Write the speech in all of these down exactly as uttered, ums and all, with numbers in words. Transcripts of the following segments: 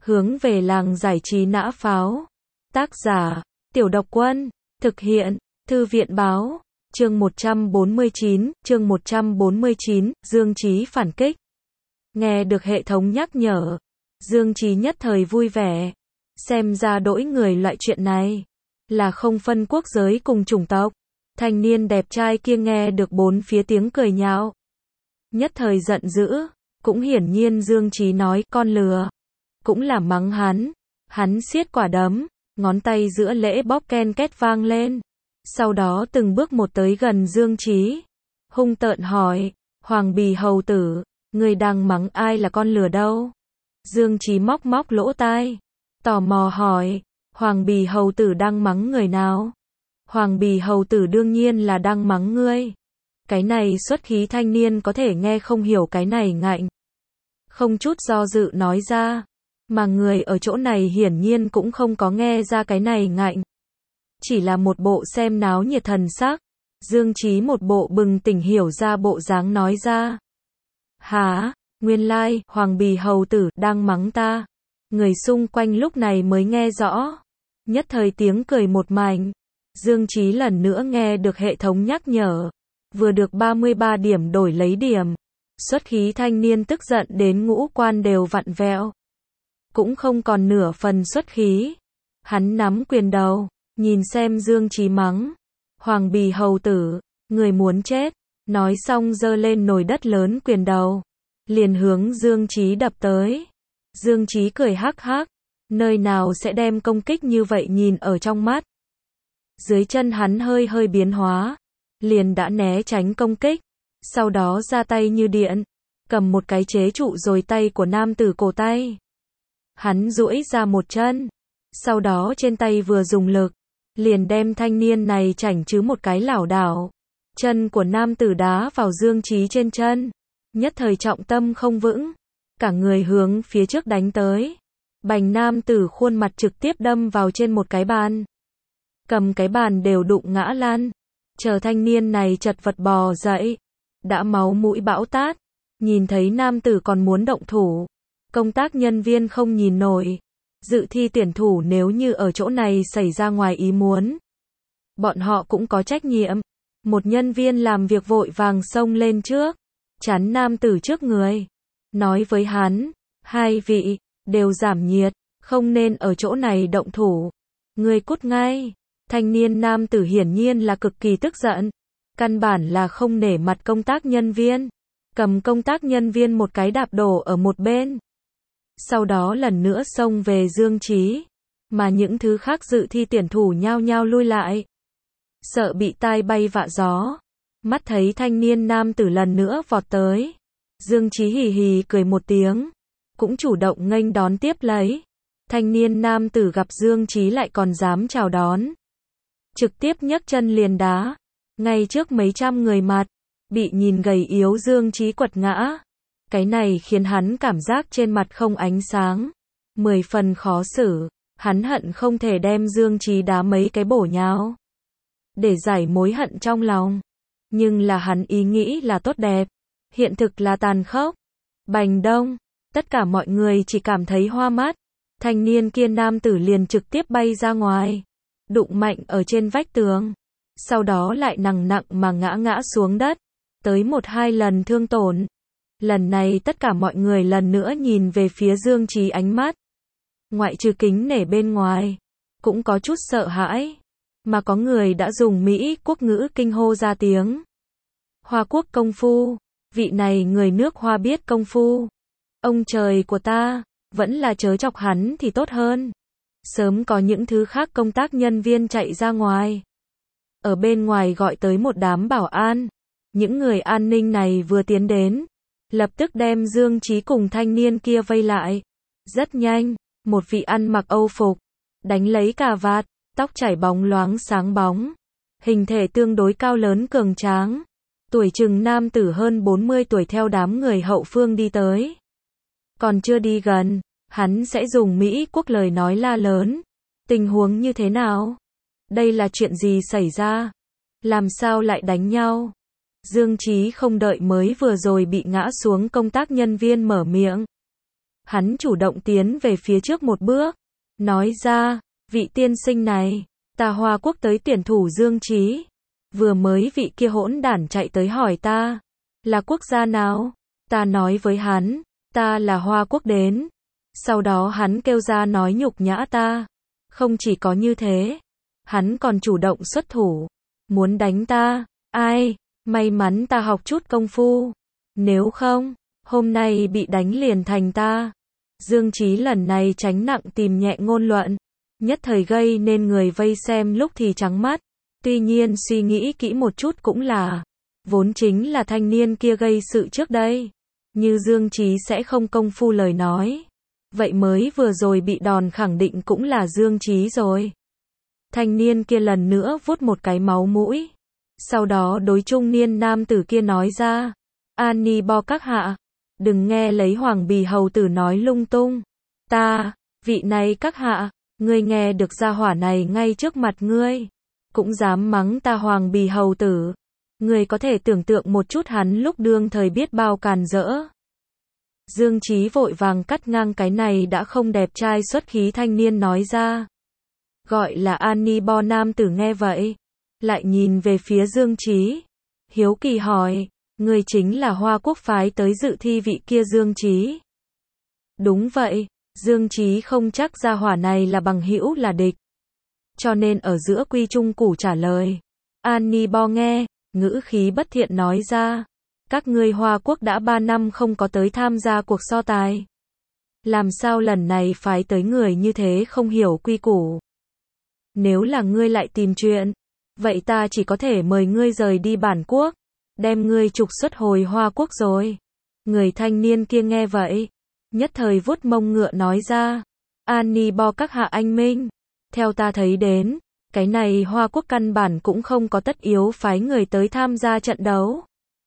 Hướng về làng giải trí nã pháo. Tác giả, Tiểu Độc Quân. Thực hiện, Thư viện báo. Chương một trăm bốn mươi chín, chương một trăm bốn mươi chín, Dương Chí phản kích. Nghe được hệ thống nhắc nhở, Dương Chí nhất thời vui vẻ. Xem ra đỗi người loại chuyện này là không phân quốc giới cùng chủng tộc. Thanh niên đẹp trai kia nghe được bốn phía tiếng cười nhạo, nhất thời giận dữ. Cũng hiển nhiên Dương Chí nói con lừa, cũng là mắng hắn. Hắn siết quả đấm, ngón tay giữa lễ bóp ken két vang lên. Sau đó từng bước một tới gần Dương Chí, hung tợn hỏi, Hoàng Bì hầu tử, người đang mắng ai là con lừa đâu? Dương Chí móc móc lỗ tai, tò mò hỏi, Hoàng Bì hầu tử đang mắng người nào? Hoàng Bì hầu tử đương nhiên là đang mắng ngươi. Cái này xuất khí thanh niên có thể nghe không hiểu cái này ngạnh, không chút do dự nói ra, mà người ở chỗ này hiển nhiên cũng không có nghe ra cái này ngạnh, chỉ là một bộ xem náo nhiệt thần sắc. Dương Chí một bộ bừng tỉnh hiểu ra bộ dáng nói ra, hả, nguyên lai, like, Hoàng Bì hầu tử đang mắng ta. Người xung quanh lúc này mới nghe rõ, nhất thời tiếng cười một mảnh. Dương Chí lần nữa nghe được hệ thống nhắc nhở, vừa được ba mươi ba điểm đổi lấy điểm. Xuất khí thanh niên tức giận đến ngũ quan đều vặn vẹo, cũng không còn nửa phần xuất khí. Hắn nắm quyền đầu, nhìn xem Dương Chí mắng, Hoàng Bì hầu tử, người muốn chết. Nói xong giơ lên nồi đất lớn quyền đầu, liền hướng Dương Chí đập tới. Dương Chí cười hắc hắc, nơi nào sẽ đem công kích như vậy nhìn ở trong mắt. Dưới chân hắn hơi hơi biến hóa, liền đã né tránh công kích, sau đó ra tay như điện, cầm một cái chế trụ rồi tay của nam tử cổ tay. Hắn duỗi ra một chân, sau đó trên tay vừa dùng lực, liền đem thanh niên này chảnh chứ một cái lảo đảo. Chân của nam tử đá vào Dương Chí trên chân, nhất thời trọng tâm không vững, cả người hướng phía trước đánh tới. Bành nam tử khuôn mặt trực tiếp đâm vào trên một cái bàn, cầm cái bàn đều đụng ngã lăn. Chờ thanh niên này chật vật bò dậy, đã máu mũi bão tát. Nhìn thấy nam tử còn muốn động thủ, công tác nhân viên không nhìn nổi. Dự thi tuyển thủ nếu như ở chỗ này xảy ra ngoài ý muốn, bọn họ cũng có trách nhiệm. Một nhân viên làm việc vội vàng xông lên trước, chắn nam tử trước người, nói với hắn, hai vị, đều giảm nhiệt, không nên ở chỗ này động thủ. Người cút ngay. Thanh niên nam tử hiển nhiên là cực kỳ tức giận, căn bản là không nể mặt công tác nhân viên, cầm công tác nhân viên một cái đạp đổ ở một bên. Sau đó lần nữa xông về Dương Chí, mà những thứ khác dự thi tuyển thủ nhao nhao lui lại, sợ bị tai bay vạ gió. Mắt thấy thanh niên nam tử lần nữa vọt tới, Dương Chí hì hì cười một tiếng, cũng chủ động nghênh đón tiếp lấy. Thanh niên nam tử gặp Dương Chí lại còn dám chào đón, trực tiếp nhấc chân liền đá, ngay trước mấy trăm người mặt, bị nhìn gầy yếu Dương Chí quật ngã. Cái này khiến hắn cảm giác trên mặt không ánh sáng, mười phần khó xử. Hắn hận không thể đem Dương Chí đá mấy cái bổ nhào, để giải mối hận trong lòng. Nhưng là hắn ý nghĩ là tốt đẹp, hiện thực là tàn khốc. Bành đông, tất cả mọi người chỉ cảm thấy hoa mắt. Thanh niên kia nam tử liền trực tiếp bay ra ngoài, đụng mạnh ở trên vách tường, sau đó lại nặng nặng mà ngã ngã xuống đất, tới một hai lần thương tổn. Lần này tất cả mọi người lần nữa nhìn về phía Dương Chí, ánh mắt ngoại trừ kính nể bên ngoài, cũng có chút sợ hãi, mà có người đã dùng Mỹ quốc ngữ kinh hô ra tiếng. Hoa quốc công phu, vị này người nước Hoa biết công phu. Ông trời của ta, vẫn là chớ chọc hắn thì tốt hơn. Sớm có những thứ khác công tác nhân viên chạy ra ngoài, ở bên ngoài gọi tới một đám bảo an. Những người an ninh này vừa tiến đến, lập tức đem Dương Chí cùng thanh niên kia vây lại. Rất nhanh, một vị ăn mặc Âu phục, đánh lấy cà vạt, tóc chảy bóng loáng sáng bóng, hình thể tương đối cao lớn cường tráng, tuổi chừng nam tử hơn bốn mươi tuổi theo đám người hậu phương đi tới. Còn chưa đi gần, hắn sẽ dùng Mỹ quốc lời nói la lớn. Tình huống như thế nào? Đây là chuyện gì xảy ra? Làm sao lại đánh nhau? Dương Chí không đợi mới vừa rồi bị ngã xuống công tác nhân viên mở miệng, Hắn chủ động tiến về phía trước một bước, nói ra, vị tiên sinh này, ta Hoa Quốc tới tuyển thủ Dương Chí. Vừa mới vị kia hỗn đản chạy tới hỏi ta, là quốc gia nào? Ta nói với hắn, ta là Hoa Quốc đến. Sau đó hắn kêu ra nói nhục nhã ta. Không chỉ có như thế, hắn còn chủ động xuất thủ, muốn đánh ta. Ai, may mắn ta học chút công phu. Nếu không, hôm nay bị đánh liền thành ta. Dương Chí lần này tránh nặng tìm nhẹ ngôn luận, nhất thời gây nên người vây xem lúc thì trắng mắt. Tuy nhiên suy nghĩ kỹ một chút cũng là, vốn chính là thanh niên kia gây sự trước đây. Như Dương Chí sẽ không công phu lời nói, vậy mới vừa rồi bị đòn khẳng định cũng là Dương Chí rồi. Thanh niên kia lần nữa vuốt một cái máu mũi, sau đó đối trung niên nam tử kia nói ra, Ani Bo các hạ, đừng nghe lấy Hoàng Bì hầu tử nói lung tung. Ta, vị này các hạ, ngươi nghe được gia hỏa này ngay trước mặt ngươi, cũng dám mắng ta Hoàng Bì hầu tử. Ngươi có thể tưởng tượng một chút hắn lúc đương thời biết bao càn rỡ. Dương Chí vội vàng cắt ngang cái này đã không đẹp trai xuất khí thanh niên nói ra. Gọi là Ani Bo nam tử nghe vậy, lại nhìn về phía Dương Chí, hiếu kỳ hỏi, ngươi chính là Hoa Quốc phái tới dự thi vị kia Dương Chí? Đúng vậy, Dương Chí không chắc gia hỏa này là bằng hữu là địch, cho nên ở giữa quy trung củ trả lời. Ani Bo nghe, ngữ khí bất thiện nói ra, các ngươi Hoa Quốc đã ba năm không có tới tham gia cuộc so tài. Làm sao lần này phái tới người như thế không hiểu quy củ? Nếu là ngươi lại tìm chuyện, vậy ta chỉ có thể mời ngươi rời đi bản quốc, đem ngươi trục xuất hồi Hoa Quốc rồi. Người thanh niên kia nghe vậy, nhất thời vuốt mông ngựa nói ra, Ani Bo các hạ anh minh, theo ta thấy đến, cái này Hoa Quốc căn bản cũng không có tất yếu phái người tới tham gia trận đấu.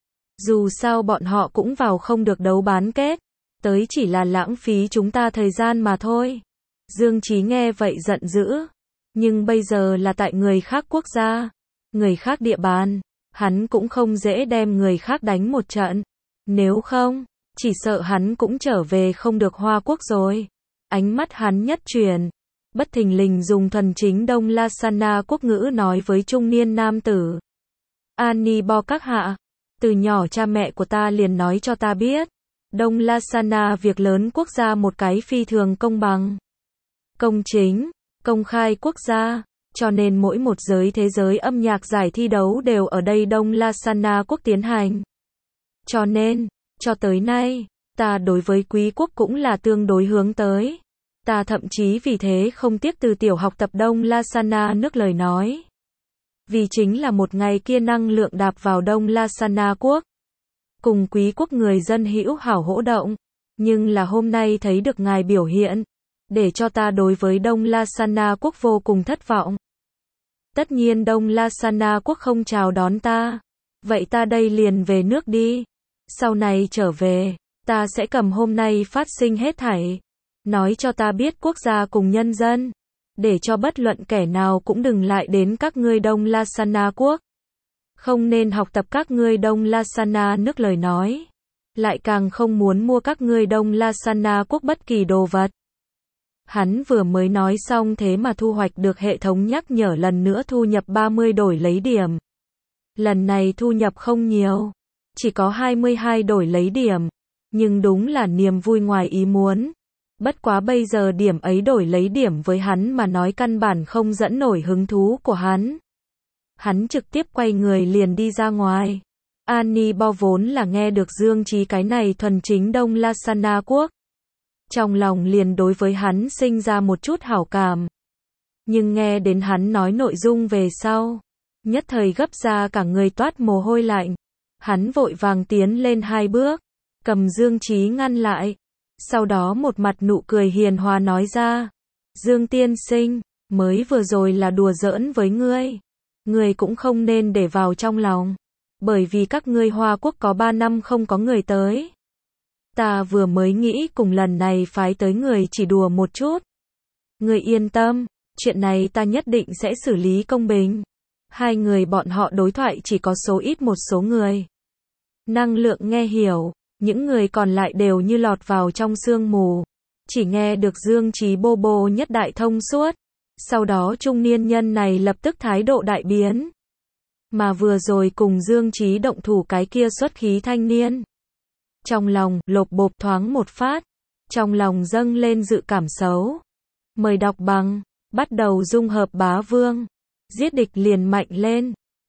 Dù sao bọn họ cũng vào không được đấu bán kết, tới chỉ là lãng phí chúng ta thời gian mà thôi. Dương Chí nghe vậy giận dữ, nhưng bây giờ là tại người khác quốc gia, người khác địa bàn, hắn cũng không dễ đem người khác đánh một trận. Nếu không, chỉ sợ hắn cũng trở về không được Hoa Quốc rồi. Ánh mắt hắn nhất chuyển, bất thình lình dùng thuần chính Đông Lasana quốc ngữ nói với trung niên nam tử. Ani Bo các hạ, từ nhỏ cha mẹ của ta liền nói cho ta biết, Đông Lasana việc lớn quốc gia một cái phi thường công bằng, công chính, công khai quốc gia, cho nên mỗi một giới thế giới âm nhạc giải thi đấu đều ở đây Đông Lasana quốc tiến hành. Cho nên, cho tới nay, ta đối với quý quốc cũng là tương đối hướng tới. Ta thậm chí vì thế không tiếc từ tiểu học tập Đông Lasana nước lời nói. Vì chính là một ngày kia năng lượng đạp vào Đông Lasana quốc, cùng quý quốc người dân hữu hảo hỗ động, nhưng là hôm nay thấy được ngài biểu hiện, để cho ta đối với Đông Lasana quốc vô cùng thất vọng. Tất nhiên Đông Lasana quốc không chào đón ta, vậy ta đây liền về nước đi. Sau này trở về, ta sẽ cầm hôm nay phát sinh hết thảy, nói cho ta biết quốc gia cùng nhân dân, để cho bất luận kẻ nào cũng đừng lại đến các ngươi Đông Lasana quốc. Không nên học tập các ngươi Đông Lasana nước lời nói, lại càng không muốn mua các ngươi Đông Lasana quốc bất kỳ đồ vật. Hắn vừa mới nói xong thế mà thu hoạch được hệ thống nhắc nhở lần nữa thu nhập ba mươi đổi lấy điểm. Lần này thu nhập không nhiều, chỉ có hai mươi hai đổi lấy điểm, nhưng đúng là niềm vui ngoài ý muốn. Bất quá bây giờ điểm ấy đổi lấy điểm với hắn mà nói căn bản không dẫn nổi hứng thú của hắn. Hắn trực tiếp quay người liền đi ra ngoài. Ani Bo vốn là nghe được Dương Chí cái này thuần chính Đông Lasana quốc, trong lòng liền đối với hắn sinh ra một chút hảo cảm. Nhưng nghe đến hắn nói nội dung về sau, nhất thời gấp ra cả người toát mồ hôi lạnh. Hắn vội vàng tiến lên hai bước, cầm Dương Chí ngăn lại. Sau đó một mặt nụ cười hiền hòa nói ra, Dương tiên sinh, mới vừa rồi là đùa giỡn với ngươi. Ngươi cũng không nên để vào trong lòng, bởi vì các ngươi Hoa Quốc có ba năm không có người tới. Ta vừa mới nghĩ cùng lần này phái tới người chỉ đùa một chút. Ngươi yên tâm, chuyện này ta nhất định sẽ xử lý công bình. Hai người bọn họ đối thoại chỉ có số ít một số người. Năng lượng nghe hiểu, những người còn lại đều như lọt vào trong sương mù. Chỉ nghe được Dương Chí bô bô nhất đại thông suốt. Sau đó trung niên nhân này lập tức thái độ đại biến. Mà vừa rồi cùng Dương Chí động thủ cái kia xuất khí thanh niên. Trong lòng, lộp bộp thoáng một phát. Trong lòng dâng lên dự cảm xấu. Mời đọc bằng, bắt đầu dung hợp bá vương. Giết địch liền mạnh lên.